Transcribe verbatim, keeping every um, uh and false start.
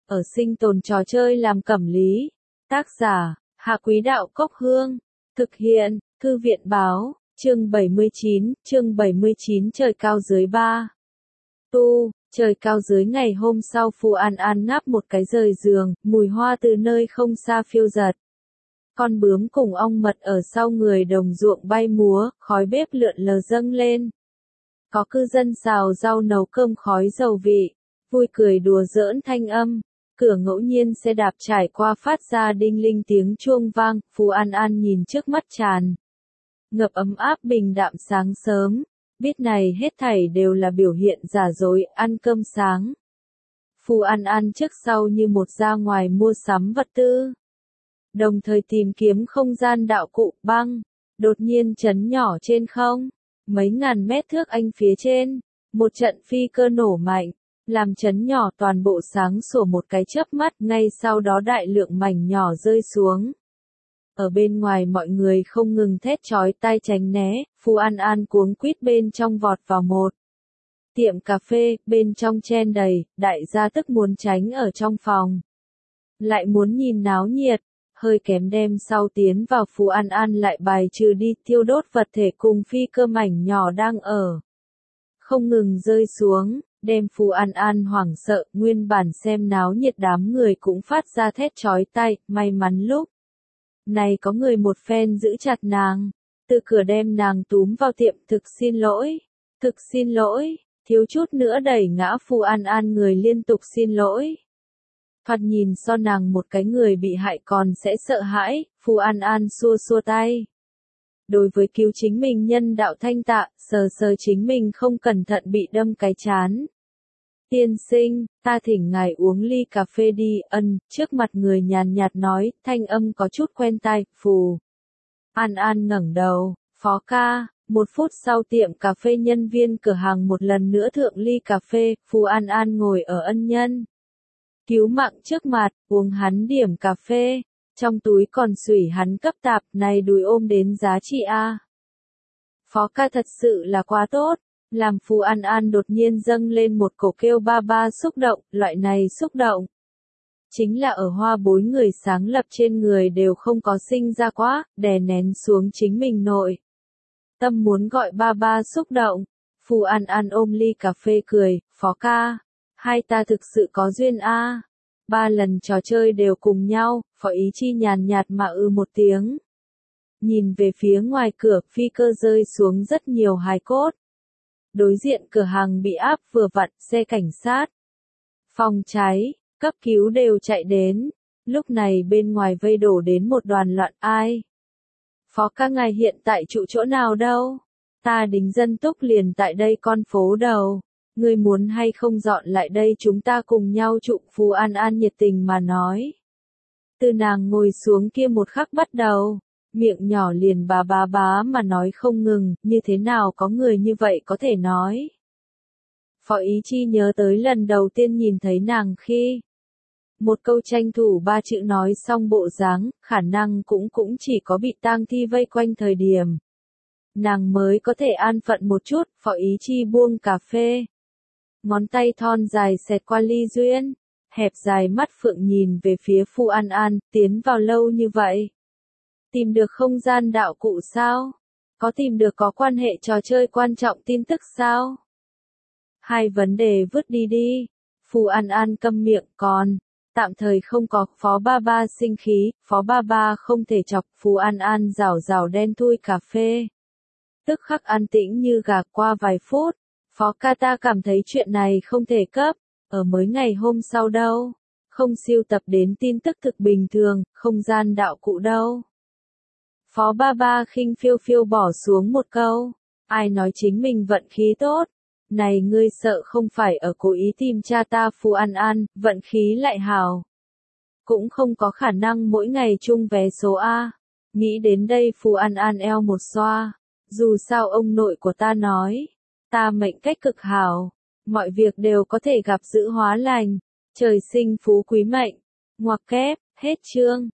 ở sinh tồn trò chơi làm cẩm lý. Tác giả, Hạ Quý Đạo Cốc Hương. Thực hiện, Thư viện Báo, chương bảy mươi chín, chương bảy mươi chín trời cao dưới ba. Tu, trời cao dưới ngày hôm sau Phù An An ngáp một cái rời giường, mùi hoa từ nơi không xa phiêu giật. Con bướm cùng ong mật ở sau người đồng ruộng bay múa, khói bếp lượn lờ dâng lên. Có cư dân xào rau nấu cơm khói dầu vị, vui cười đùa giỡn thanh âm. Cửa ngẫu nhiên xe đạp trải qua phát ra đinh linh tiếng chuông vang, Phù An An nhìn trước mắt tràn ngập ấm áp bình đạm sáng sớm, biết này hết thảy đều là biểu hiện giả dối, ăn cơm sáng. Phù An An trước sau như một ra ngoài mua sắm vật tư, đồng thời tìm kiếm không gian đạo cụ băng, đột nhiên chấn nhỏ trên không, mấy ngàn mét thước anh phía trên, một trận phi cơ nổ mạnh. Làm chấn nhỏ toàn bộ sáng sủa một cái chớp mắt, ngay sau đó đại lượng mảnh nhỏ rơi xuống. Ở bên ngoài mọi người không ngừng thét chói tai tránh né, Phù An An cuống quýt bên trong vọt vào một tiệm cà phê, bên trong chen đầy, đại gia tức muốn tránh ở trong phòng. Lại muốn nhìn náo nhiệt, hơi kém đem sau tiến vào Phù An An lại bài trừ đi tiêu đốt vật thể cùng phi cơ mảnh nhỏ đang ở. Không ngừng rơi xuống. Đem Phù An An hoảng sợ, nguyên bản xem náo nhiệt đám người cũng phát ra thét chói tai, may mắn lúc này có người một phen giữ chặt nàng, từ cửa đem nàng túm vào tiệm. Thực xin lỗi, thực xin lỗi, thiếu chút nữa đẩy ngã Phù An An, người liên tục xin lỗi. Thoạt nhìn so nàng một cái người bị hại còn sẽ sợ hãi, Phù An An xua xua tay. Đối với cứu chính mình nhân đạo thanh tạ, sờ sờ chính mình không cẩn thận bị đâm cái chán. Tiên sinh, ta thỉnh ngài uống ly cà phê đi, ân, trước mặt người nhàn nhạt nói, thanh âm có chút quen tai, Phù An An ngẩng đầu, phó ca, một phút sau tiệm cà phê nhân viên cửa hàng một lần nữa thượng ly cà phê, Phù An An ngồi ở ân nhân cứu mạng trước mặt, uống hắn điểm cà phê. Trong túi còn sủi hắn cấp tạp, này đùi ôm đến giá trị a. Phó ca thật sự là quá tốt, làm Phù An An đột nhiên dâng lên một cổ kêu ba ba xúc động, loại này xúc động. Chính là ở hoa bối người sáng lập trên người đều không có sinh ra quá, đè nén xuống chính mình nội. Tâm muốn gọi ba ba xúc động, Phù An An ôm ly cà phê cười, phó ca, hai ta thực sự có duyên a. Ba lần trò chơi đều cùng nhau, Phó Ý Chi nhàn nhạt mà ư một tiếng. Nhìn về phía ngoài cửa, phi cơ rơi xuống rất nhiều hài cốt. Đối diện cửa hàng bị áp vừa vặn, xe cảnh sát, phòng cháy, cấp cứu đều chạy đến. Lúc này bên ngoài vây đổ đến một đoàn loạn. Ai? Phó ca ngài hiện tại trụ chỗ nào đâu? Ta đính dân túc liền tại đây con phố đầu. Ngươi muốn hay không dọn lại đây chúng ta cùng nhau trụ, Phù An An nhiệt tình mà nói. Từ nàng ngồi xuống kia một khắc bắt đầu, miệng nhỏ liền bá bá bá mà nói không ngừng, như thế nào có người như vậy có thể nói. Phó Ý Chi nhớ tới lần đầu tiên nhìn thấy nàng khi một câu tranh thủ ba chữ nói xong bộ dáng, khả năng cũng cũng chỉ có bị tang thi vây quanh thời điểm. Nàng mới có thể an phận một chút. Phó Ý Chi buông cà phê. Ngón tay thon dài xẹt qua ly duyên, hẹp dài mắt phượng nhìn về phía Phù An An, tiến vào lâu như vậy. Tìm được không gian đạo cụ sao? Có tìm được có quan hệ trò chơi quan trọng tin tức sao? Hai vấn đề vứt đi đi. Phù An An câm miệng, còn tạm thời không có. Phó ba ba sinh khí, Phó ba ba không thể chọc. Phù An An rảo rảo đen thui cà phê. Tức khắc an tĩnh như gà. Qua vài phút, Phó ca ta cảm thấy chuyện này không thể cấp, ở mới ngày hôm sau đâu, không siêu tập đến tin tức thực bình thường, không gian đạo cụ đâu. Phó ba ba khinh phiêu phiêu bỏ xuống một câu, ai nói chính mình vận khí tốt, này ngươi sợ không phải ở cố ý tìm cha ta. Phù An An, vận khí lại hào. Cũng không có khả năng mỗi ngày chung vé số A. Nghĩ đến đây Phù An An eo một xoa, dù sao ông nội của ta nói. Ta mệnh cách cực hảo, mọi việc đều có thể gặp dự hóa lành, trời sinh phú quý mệnh, ngoặc kép, hết chương.